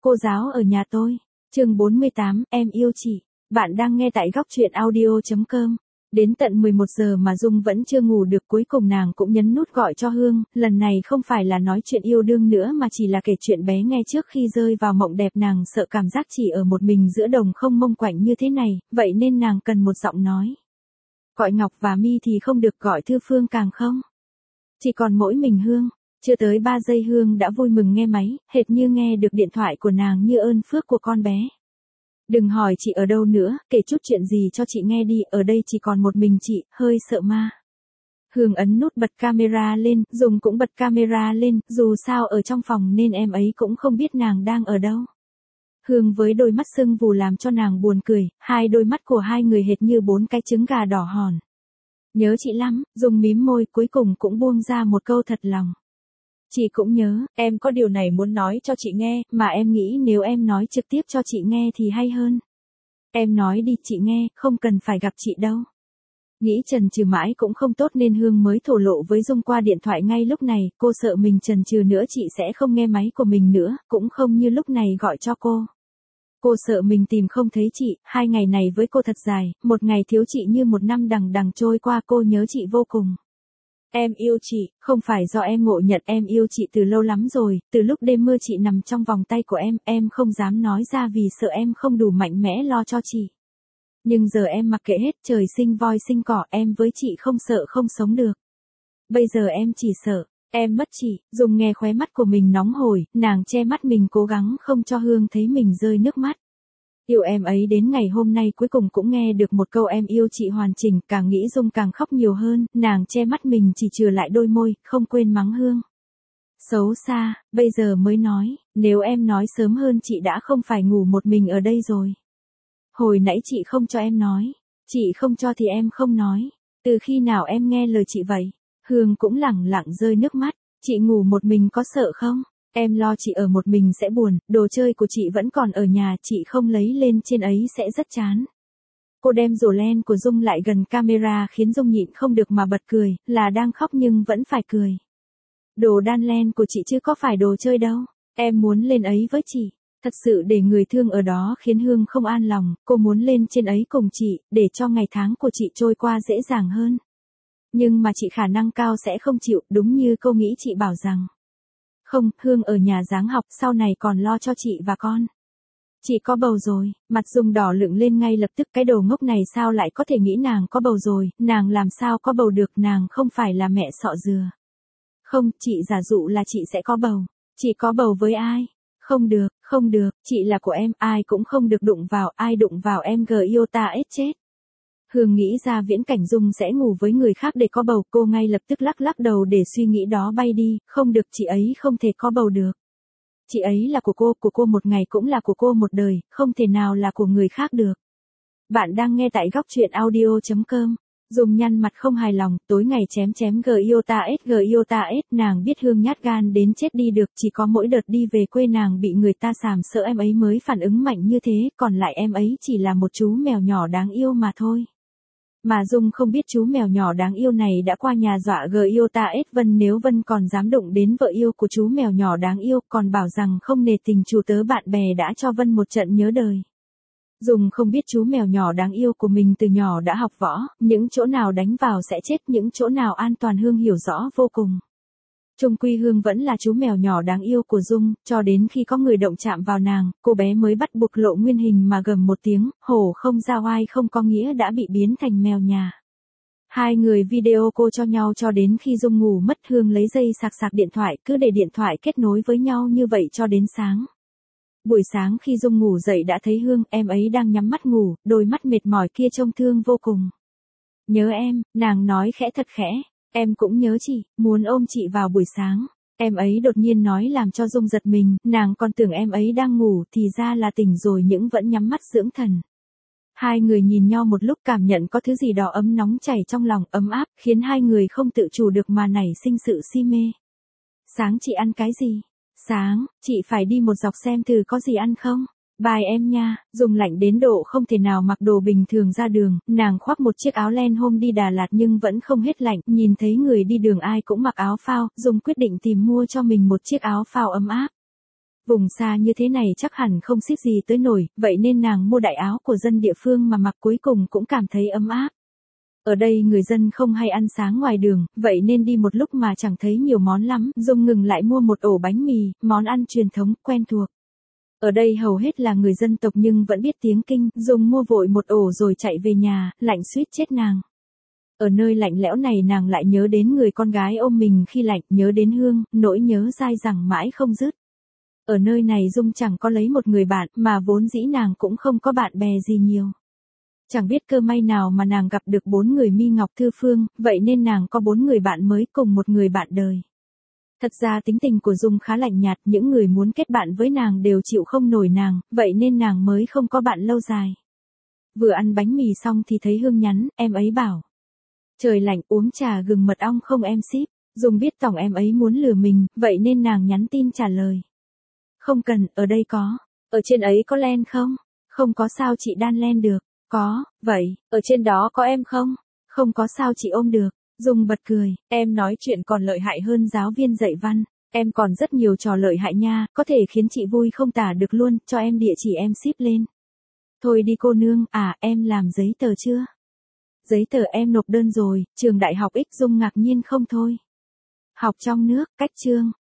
Cô giáo ở nhà tôi. Chương 48, em yêu chị. Bạn đang nghe tại góc truyện audio.com. Đến tận 11 giờ mà Dung vẫn chưa ngủ được, cuối cùng nàng cũng nhấn nút gọi cho Hương, lần này không phải là nói chuyện yêu đương nữa mà chỉ là kể chuyện bé nghe trước khi rơi vào mộng đẹp. Nàng sợ cảm giác chỉ ở một mình giữa đồng không mông quạnh như thế này, vậy nên nàng cần một giọng nói. Gọi Ngọc và Mi thì không được, gọi Thư Phương càng không. Chỉ còn mỗi mình Hương. Chưa tới 3 giây Hương đã vui mừng nghe máy, hệt như nghe được điện thoại của nàng như ơn phước của con bé. Đừng hỏi chị ở đâu nữa, kể chút chuyện gì cho chị nghe đi, ở đây chỉ còn một mình chị, hơi sợ ma. Hương ấn nút bật camera lên, Dung cũng bật camera lên, dù sao ở trong phòng nên em ấy cũng không biết nàng đang ở đâu. Hương với đôi mắt sưng vù làm cho nàng buồn cười, hai đôi mắt của hai người hệt như 4 cái trứng gà đỏ hòn. Nhớ chị lắm, Dung mím môi, cuối cùng cũng buông ra một câu thật lòng. Chị cũng nhớ, em có điều này muốn nói cho chị nghe, mà em nghĩ nếu em nói trực tiếp cho chị nghe thì hay hơn. Em nói đi chị nghe, không cần phải gặp chị đâu. Nghĩ chần chừ mãi cũng không tốt nên Hương mới thổ lộ với Dung qua điện thoại ngay lúc này, cô sợ mình chần chừ nữa chị sẽ không nghe máy của mình nữa, cũng không như lúc này gọi cho cô. Cô sợ mình tìm không thấy chị, 2 ngày này với cô thật dài, một ngày thiếu chị như một năm đằng đằng trôi qua, cô nhớ chị vô cùng. Em yêu chị, không phải do em ngộ nhận, em yêu chị từ lâu lắm rồi, từ lúc đêm mưa chị nằm trong vòng tay của em không dám nói ra vì sợ em không đủ mạnh mẽ lo cho chị. Nhưng giờ em mặc kệ hết, trời sinh voi sinh cỏ, em với chị không sợ không sống được. Bây giờ em chỉ sợ, em mất chị. Dung nghe khóe mắt của mình nóng hổi, nàng che mắt mình cố gắng không cho Hương thấy mình rơi nước mắt. Yêu em ấy đến ngày hôm nay cuối cùng cũng nghe được một câu em yêu chị hoàn chỉnh, càng nghĩ Dung càng khóc nhiều hơn, nàng che mắt mình chỉ chừa lại đôi môi, không quên mắng Hương. Xấu xa, bây giờ mới nói, nếu em nói sớm hơn chị đã không phải ngủ một mình ở đây rồi. Hồi nãy chị không cho em nói, chị không cho thì em không nói, từ khi nào em nghe lời chị vậy? Hương cũng lẳng lặng rơi nước mắt, chị ngủ một mình có sợ không? Em lo chị ở một mình sẽ buồn, đồ chơi của chị vẫn còn ở nhà, chị không lấy lên trên ấy sẽ rất chán. Cô đem rổ len của Dung lại gần camera khiến Dung nhịn không được mà bật cười, là đang khóc nhưng vẫn phải cười. Đồ đan len của chị chứ có phải đồ chơi đâu, em muốn lên ấy với chị. Thật sự để người thương ở đó khiến Hương không an lòng, cô muốn lên trên ấy cùng chị, để cho ngày tháng của chị trôi qua dễ dàng hơn. Nhưng mà chị khả năng cao sẽ không chịu, đúng như cô nghĩ chị bảo rằng. Không, Hương ở nhà giáng học, sau này còn lo cho chị và con. Chị có bầu rồi, mặt Dung đỏ lựng lên ngay lập tức, cái đồ ngốc này sao lại có thể nghĩ nàng có bầu rồi, nàng làm sao có bầu được, nàng không phải là mẹ sọ dừa. Không, chị giả dụ là chị sẽ có bầu. Chị có bầu với ai? Không được, chị là của em, ai cũng không được đụng vào, ai đụng vào em Giota chết. Hương nghĩ ra viễn cảnh Dung sẽ ngủ với người khác để có bầu, cô ngay lập tức lắc đầu để suy nghĩ đó bay đi, không được, chị ấy không thể có bầu được. Chị ấy là của cô một ngày cũng là của cô một đời, không thể nào là của người khác được. Bạn đang nghe tại góc truyện audio.com. Dung nhăn mặt không hài lòng, tối ngày chém Giota, nàng biết Hương nhát gan đến chết đi được, chỉ có mỗi đợt đi về quê nàng bị người ta sàm sỡ em ấy mới phản ứng mạnh như thế, còn lại em ấy chỉ là một chú mèo nhỏ đáng yêu mà thôi. Mà Dung không biết chú mèo nhỏ đáng yêu này đã qua nhà dọa Giota Vân, nếu Vân còn dám đụng đến vợ yêu của chú mèo nhỏ đáng yêu, còn bảo rằng không nể tình chủ tớ bạn bè đã cho Vân một trận nhớ đời. Dung không biết chú mèo nhỏ đáng yêu của mình từ nhỏ đã học võ, những chỗ nào đánh vào sẽ chết, những chỗ nào an toàn Hương hiểu rõ vô cùng. Chung quy Hương vẫn là chú mèo nhỏ đáng yêu của Dung, cho đến khi có người động chạm vào nàng, cô bé mới bắt buộc lộ nguyên hình mà gầm một tiếng, hổ không ra oai không có nghĩa đã bị biến thành mèo nhà. Hai người video cô cho nhau cho đến khi Dung ngủ mất, Hương lấy dây sạc điện thoại, cứ để điện thoại kết nối với nhau như vậy cho đến sáng. Buổi sáng khi Dung ngủ dậy đã thấy Hương, em ấy đang nhắm mắt ngủ, đôi mắt mệt mỏi kia trông thương vô cùng. Nhớ em, nàng nói khẽ thật khẽ, em cũng nhớ chị, muốn ôm chị vào buổi sáng. Em ấy đột nhiên nói làm cho Dung giật mình, nàng còn tưởng em ấy đang ngủ thì ra là tỉnh rồi nhưng vẫn nhắm mắt dưỡng thần. Hai người nhìn nhau một lúc cảm nhận có thứ gì đó ấm nóng chảy trong lòng, ấm áp, khiến hai người không tự chủ được mà nảy sinh sự si mê. Sáng chị ăn cái gì? Sáng, chị phải đi một dọc xem thử có gì ăn không? Bài em nha. Dung lạnh đến độ không thể nào mặc đồ bình thường ra đường, nàng khoác một chiếc áo len hôm đi Đà Lạt nhưng vẫn không hết lạnh, nhìn thấy người đi đường ai cũng mặc áo phao, Dung quyết định tìm mua cho mình một chiếc áo phao ấm áp. Vùng xa như thế này chắc hẳn không xít gì tới nổi, vậy nên nàng mua đại áo của dân địa phương mà mặc cuối cùng cũng cảm thấy ấm áp. Ở đây người dân không hay ăn sáng ngoài đường, vậy nên đi một lúc mà chẳng thấy nhiều món lắm, Dung ngừng lại mua một ổ bánh mì, món ăn truyền thống, quen thuộc. Ở đây hầu hết là người dân tộc nhưng vẫn biết tiếng Kinh, Dung mua vội một ổ rồi chạy về nhà, lạnh suýt chết nàng. Ở nơi lạnh lẽo này nàng lại nhớ đến người con gái ôm mình khi lạnh, nhớ đến Hương, nỗi nhớ dai dẳng mãi không dứt. Ở nơi này Dung chẳng có lấy một người bạn, mà vốn dĩ nàng cũng không có bạn bè gì nhiều. Chẳng biết cơ may nào mà nàng gặp được 4 người Mi Ngọc Thư Phương, vậy nên nàng có 4 người bạn mới cùng một người bạn đời. Thật ra tính tình của Dung khá lạnh nhạt, những người muốn kết bạn với nàng đều chịu không nổi nàng, vậy nên nàng mới không có bạn lâu dài. Vừa ăn bánh mì xong thì thấy Hương nhắn, em ấy bảo. Trời lạnh uống trà gừng mật ong không em ship, Dung biết tổng em ấy muốn lừa mình, vậy nên nàng nhắn tin trả lời. Không cần, ở đây có. Ở trên ấy có len không? Không có sao chị đan len được. Có, vậy, ở trên đó có em không? Không có sao chị ôm được. Dung bật cười, em nói chuyện còn lợi hại hơn giáo viên dạy văn. Em còn rất nhiều trò lợi hại nha, có thể khiến chị vui không tả được luôn, cho em địa chỉ em ship lên. Thôi đi cô nương, em làm giấy tờ chưa? Giấy tờ em nộp đơn rồi, trường đại học X Dung ngạc nhiên không thôi. Học trong nước, cách chương.